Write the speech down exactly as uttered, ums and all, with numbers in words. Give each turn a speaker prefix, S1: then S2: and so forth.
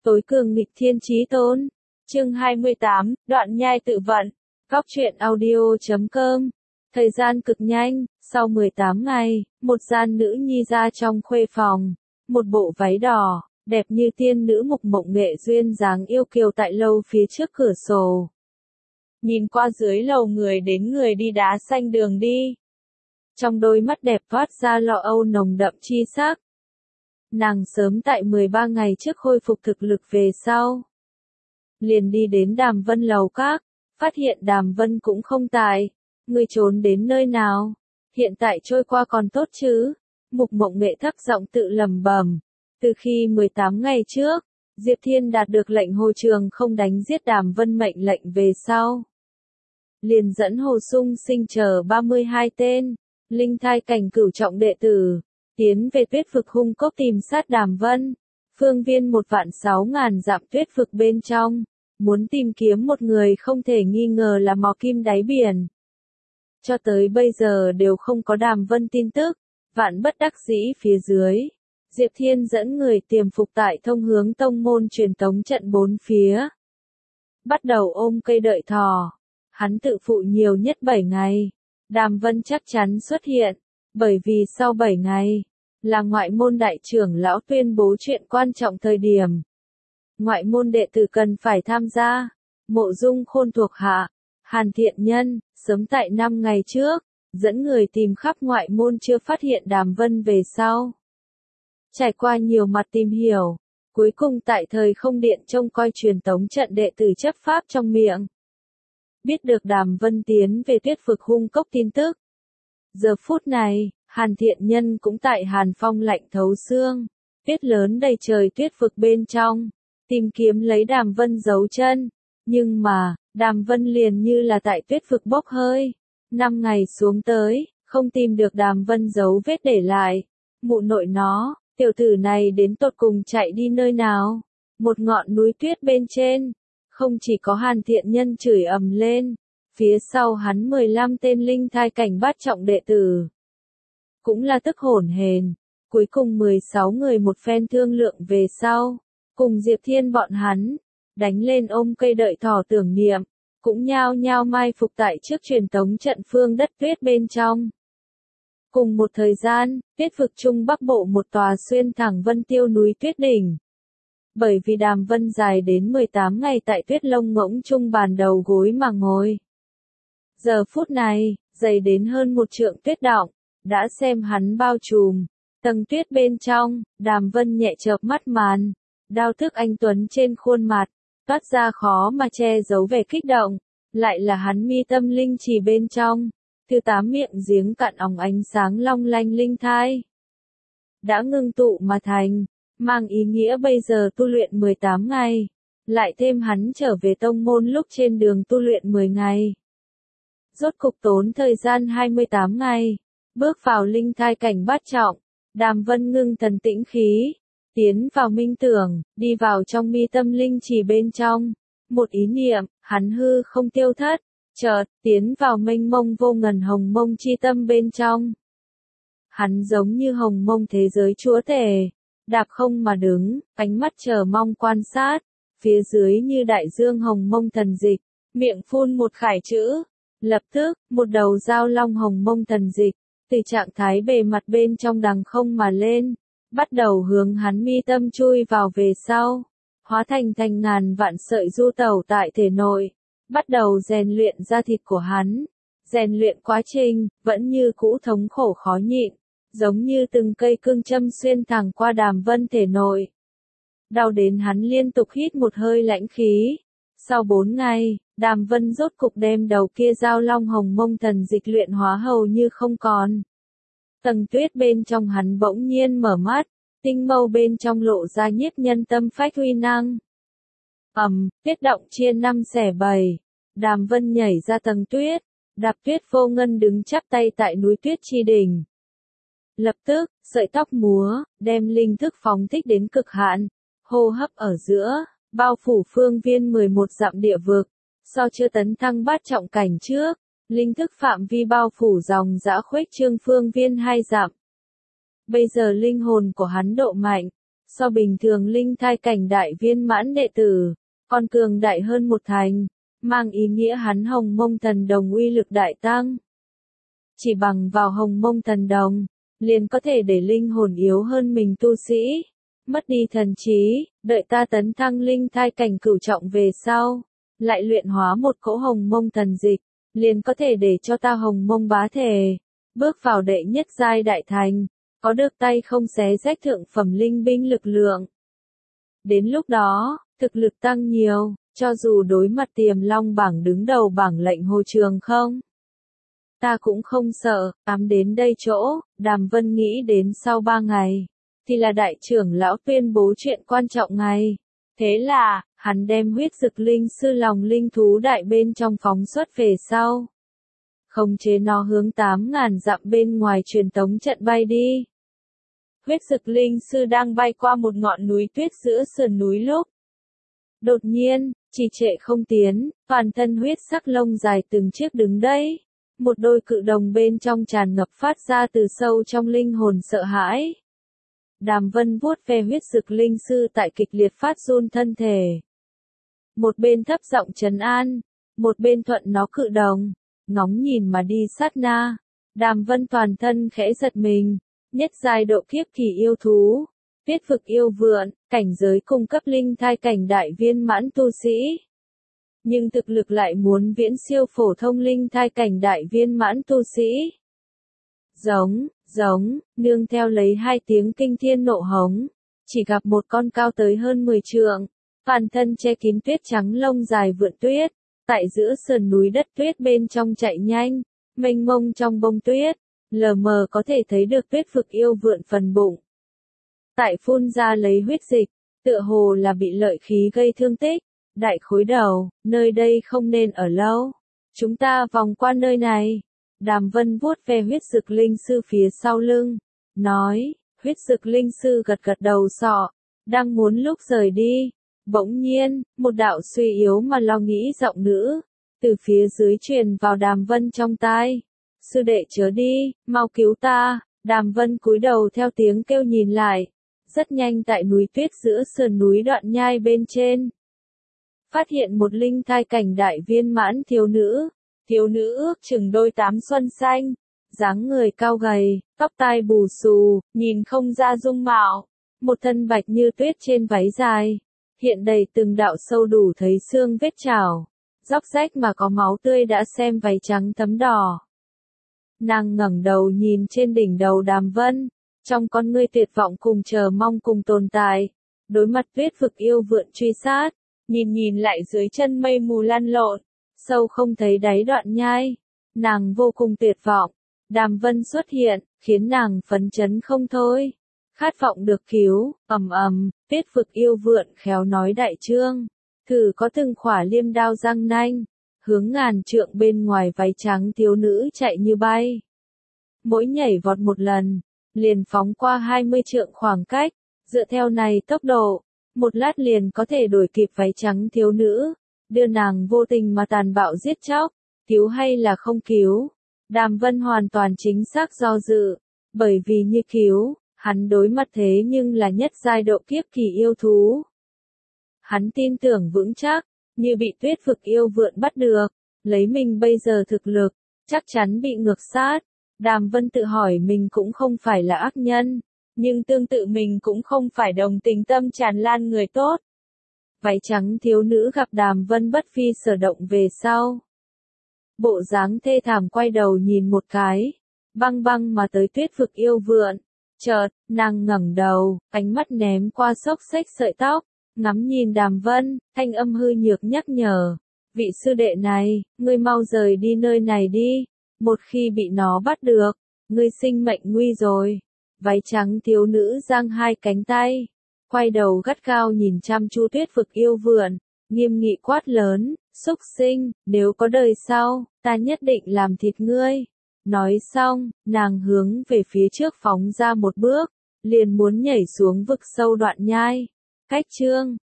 S1: Tối cường nghịch thiên chí tôn. Chương hai mươi tám, đoạn nhai tự vận. Góc truyện audio chấm com. Thời gian cực nhanh, sau mười tám ngày, một gian nữ nhi ra trong khuê phòng. Một bộ váy đỏ, đẹp như tiên nữ Mục Mộng Nghệ duyên dáng yêu kiều tại lâu phía trước cửa sổ. Nhìn qua dưới lầu người đến người đi đá xanh đường đi. Trong đôi mắt đẹp toát ra lo âu nồng đậm chi sắc. Nàng sớm tại mười ba ngày trước khôi phục thực lực về sau. Liền đi đến Đàm Vân lầu các, phát hiện Đàm Vân cũng không tại. Ngươi trốn đến nơi nào? Hiện tại trôi qua còn tốt chứ? Mục Mộng Nghệ thấp giọng tự lẩm bẩm. Từ khi mười tám ngày trước, Diệp Thiên đạt được lệnh Hồ Trường không đánh giết Đàm Vân mệnh lệnh về sau. Liền dẫn Hồ Sung Sinh chờ ba mươi hai tên, linh thai cảnh cửu trọng đệ tử, tiến về Tuyết Vực hung cốc tìm sát Đàm Vân. Phương viên một vạn sáu ngàn dặm Tuyết Vực bên trong, muốn tìm kiếm một người không thể nghi ngờ là mò kim đáy biển. Cho tới bây giờ đều không có Đàm Vân tin tức, vạn bất đắc dĩ phía dưới. Diệp Thiên dẫn người tiềm phục tại thông hướng tông môn truyền tống trận bốn phía. Bắt đầu ôm cây đợi thỏ. Hắn tự phụ nhiều nhất bảy ngày. Đàm Vân chắc chắn xuất hiện. Bởi vì sau bảy ngày, là ngoại môn đại trưởng lão tuyên bố chuyện quan trọng thời điểm. Ngoại môn đệ tử cần phải tham gia. Mộ Dung Khôn thuộc hạ. Hàn Thiện Nhân, sớm tại năm ngày trước, dẫn người tìm khắp ngoại môn chưa phát hiện Đàm Vân về sau. Trải qua nhiều mặt tìm hiểu, cuối cùng tại thời không điện trông coi truyền tống trận đệ tử chấp pháp trong miệng. Biết được Đàm Vân tiến về Tuyết Vực hung cốc tin tức. Giờ phút này, Hàn Thiện Nhân cũng tại Hàn Phong lạnh thấu xương, tuyết lớn đầy trời Tuyết Vực bên trong, tìm kiếm lấy Đàm Vân giấu chân. Nhưng mà, Đàm Vân liền như là tại Tuyết Vực bốc hơi. Năm ngày xuống tới, không tìm được Đàm Vân dấu vết để lại. Mụ nội nó, tiểu tử này đến tột cùng chạy đi nơi nào? Một ngọn núi tuyết bên trên. Không chỉ có Hàn Thiện Nhân chửi ầm lên. Phía sau hắn mười lăm tên linh thai cảnh bát trọng đệ tử. Cũng là tức hổn hển. Cuối cùng mười sáu người một phen thương lượng về sau. Cùng Diệp Thiên bọn hắn. Đánh lên ôm cây đợi thỏ tưởng niệm. Cũng nhao nhao mai phục tại trước truyền tống trận phương đất tuyết bên trong. Cùng một thời gian, Tuyết Vực Trung Bắc Bộ một tòa xuyên thẳng Vân Tiêu núi tuyết đỉnh. Bởi vì Đàm Vân dài đến mười tám ngày tại tuyết lông ngỗng trung bàn đầu gối mà ngồi. Giờ phút này, dày đến hơn một trượng tuyết đọng, đã xem hắn bao trùm. Tầng tuyết bên trong, Đàm Vân nhẹ chợp mắt màn. Đao thức anh tuấn trên khuôn mặt, toát ra khó mà che giấu vẻ kích động. Lại là hắn mi tâm linh chỉ bên trong. Thứ tám miệng giếng cạn óng ánh sáng long lanh linh thai. Đã ngưng tụ mà thành, mang ý nghĩa bây giờ tu luyện mười tám ngày. Lại thêm hắn trở về tông môn lúc trên đường tu luyện mười ngày. Rốt cục tốn thời gian hai mươi tám ngày. Bước vào linh thai cảnh bát trọng. Đàm Vân ngưng thần tĩnh khí. Tiến vào minh tưởng, đi vào trong mi tâm linh chỉ bên trong. Một ý niệm, hắn hư không tiêu thất. Chợt, tiến vào mênh mông vô ngần hồng mông chi tâm bên trong. Hắn giống như hồng mông thế giới chúa tể, đạp không mà đứng, ánh mắt chờ mong quan sát, phía dưới như đại dương hồng mông thần dịch, miệng phun một khải chữ. Lập tức, một đầu dao long hồng mông thần dịch, từ trạng thái bề mặt bên trong đằng không mà lên, bắt đầu hướng hắn mi tâm chui vào về sau, hóa thành thành ngàn vạn sợi du tẩu tại thể nội. Bắt đầu rèn luyện da thịt của hắn. Rèn luyện quá trình, vẫn như cũ thống khổ khó nhịn. Giống như từng cây cương châm xuyên thẳng qua Đàm Vân thể nội. Đau đến hắn liên tục hít một hơi lãnh khí. Sau bốn ngày, Đàm Vân rốt cục đem đầu kia dao long hồng mông thần dịch luyện hóa hầu như không còn. Tầng tuyết bên trong hắn bỗng nhiên mở mắt. Tinh mâu bên trong lộ ra nhiếp nhân tâm phách uy năng. Ầm, tuyết động chia năm xẻ bảy. Đàm Vân nhảy ra tầng tuyết, đạp tuyết vô ngân đứng chắp tay tại núi tuyết chi đỉnh. Lập tức, sợi tóc múa, đem linh thức phóng thích đến cực hạn, hô hấp ở giữa, bao phủ phương viên mười một dặm địa vực. So chưa tấn thăng bát trọng cảnh trước, linh thức phạm vi bao phủ dòng dã khuếch trương phương viên hai dặm. Bây giờ linh hồn của hắn độ mạnh, so bình thường linh thai cảnh đại viên mãn đệ tử, còn cường đại hơn một thành, mang ý nghĩa hắn hồng mông thần đồng uy lực đại tăng. Chỉ bằng vào hồng mông thần đồng, liền có thể để linh hồn yếu hơn mình tu sĩ, mất đi thần trí, đợi ta tấn thăng linh thai cảnh cửu trọng về sau, lại luyện hóa một cỗ hồng mông thần dịch, liền có thể để cho ta hồng mông bá thể, bước vào đệ nhất giai đại thành, có được tay không xé rách thượng phẩm linh binh lực lượng. Đến lúc đó, thực lực tăng nhiều, cho dù đối mặt Tiềm Long bảng đứng đầu bảng lệnh Hồ Trường không, ta cũng không sợ. Ám đến đây chỗ, Đàm Vân nghĩ đến sau ba ngày, thì là đại trưởng lão tuyên bố chuyện quan trọng ngày. Thế là, hắn đem huyết dực linh sư lòng linh thú đại bên trong phóng xuất về sau. Khống chế nó hướng tám ngàn dặm bên ngoài truyền tống trận bay đi. Huyết dực linh sư đang bay qua một ngọn núi tuyết giữa sườn núi lúc. Đột nhiên, trì trệ không tiến, toàn thân huyết sắc lông dài từng chiếc đứng đây. Một đôi cự đồng bên trong tràn ngập phát ra từ sâu trong linh hồn sợ hãi. Đàm Vân vuốt ve huyết dực linh sư tại kịch liệt phát run thân thể. Một bên thấp giọng trấn an, một bên thuận nó cự đồng, ngóng nhìn mà đi sát na. Đàm Vân toàn thân khẽ giật mình, nhất giai độ kiếp kỳ yêu thú, tuyết vực yêu vượn, cảnh giới cung cấp linh thai cảnh đại viên mãn tu sĩ. Nhưng thực lực lại muốn viễn siêu phổ thông linh thai cảnh đại viên mãn tu sĩ. Giống, giống, nương theo lấy hai tiếng kinh thiên nộ hống, chỉ gặp một con cao tới hơn mười trượng, toàn thân che kín tuyết trắng lông dài vượn tuyết, tại giữa sườn núi đất tuyết bên trong chạy nhanh, mênh mông trong bông tuyết, lờ mờ có thể thấy được tuyết vực yêu vượn phần bụng. Tại phun ra lấy huyết dịch, tựa hồ là bị lợi khí gây thương tích. Đại khối đầu, nơi đây không nên ở lâu. Chúng ta vòng qua nơi này. Đàm Vân vuốt ve huyết dực linh sư phía sau lưng. Nói, huyết dực linh sư gật gật đầu sọ. Đang muốn lúc rời đi. Bỗng nhiên, một đạo suy yếu mà lo nghĩ giọng nữ. Từ phía dưới truyền vào Đàm Vân trong tai. Sư đệ chớ đi, mau cứu ta. Đàm Vân cúi đầu theo tiếng kêu nhìn lại. Rất nhanh tại núi tuyết giữa sườn núi đoạn nhai bên trên. Phát hiện một linh thai cảnh đại viên mãn thiếu nữ. Thiếu nữ ước chừng đôi tám xuân xanh, dáng người cao gầy, tóc tai bù xù, nhìn không ra dung mạo. Một thân bạch như tuyết trên váy dài, hiện đầy từng đạo sâu đủ thấy xương vết chảo. Róc rách mà có máu tươi đã xem váy trắng thấm đỏ. Nàng ngẩng đầu nhìn trên đỉnh đầu Đàm Vân, trong con ngươi tuyệt vọng cùng chờ mong cùng tồn tại. Đối mặt tuyết vực yêu vượn truy sát. Nhìn nhìn lại dưới chân mây mù lăn lộn, sâu không thấy đáy đoạn nhai, nàng vô cùng tuyệt vọng. Đàm Vân xuất hiện, khiến nàng phấn chấn không thôi. Khát vọng được cứu, ầm ầm, tuyết vực yêu vượn khéo nói đại trương, thử có từng khỏa liêm đao răng nanh, hướng ngàn trượng bên ngoài váy trắng thiếu nữ chạy như bay. Mỗi nhảy vọt một lần, liền phóng qua hai mươi trượng khoảng cách, dựa theo này tốc độ. Một lát liền có thể đuổi kịp váy trắng thiếu nữ, đưa nàng vô tình mà tàn bạo giết chóc, cứu hay là không cứu. Đàm Vân hoàn toàn chính xác do dự, bởi vì như cứu, hắn đối mặt thế nhưng là nhất giai độ kiếp kỳ yêu thú. Hắn tin tưởng vững chắc, như bị tuyết vực yêu vượn bắt được, lấy mình bây giờ thực lực, chắc chắn bị ngược sát. Đàm Vân tự hỏi mình cũng không phải là ác nhân. Nhưng tương tự mình cũng không phải đồng tình tâm tràn lan người tốt. Váy trắng thiếu nữ gặp Đàm Vân bất phi sở động về sau. Bộ dáng thê thảm quay đầu nhìn một cái, băng băng mà tới tuyết vực yêu vượn. Chợt, nàng ngẩng đầu, ánh mắt ném qua xốc xếch sợi tóc, ngắm nhìn Đàm Vân, thanh âm hư nhược nhắc nhở. Vị sư đệ này, ngươi mau rời đi nơi này đi, một khi bị nó bắt được, ngươi sinh mệnh nguy rồi. Váy trắng thiếu nữ giang hai cánh tay, quay đầu gắt gao nhìn chăm chú tuyết vực yêu vượn, nghiêm nghị quát lớn, xúc sinh, nếu có đời sau, ta nhất định làm thịt ngươi. Nói xong, nàng hướng về phía trước phóng ra một bước, liền muốn nhảy xuống vực sâu đoạn nhai. Cách chương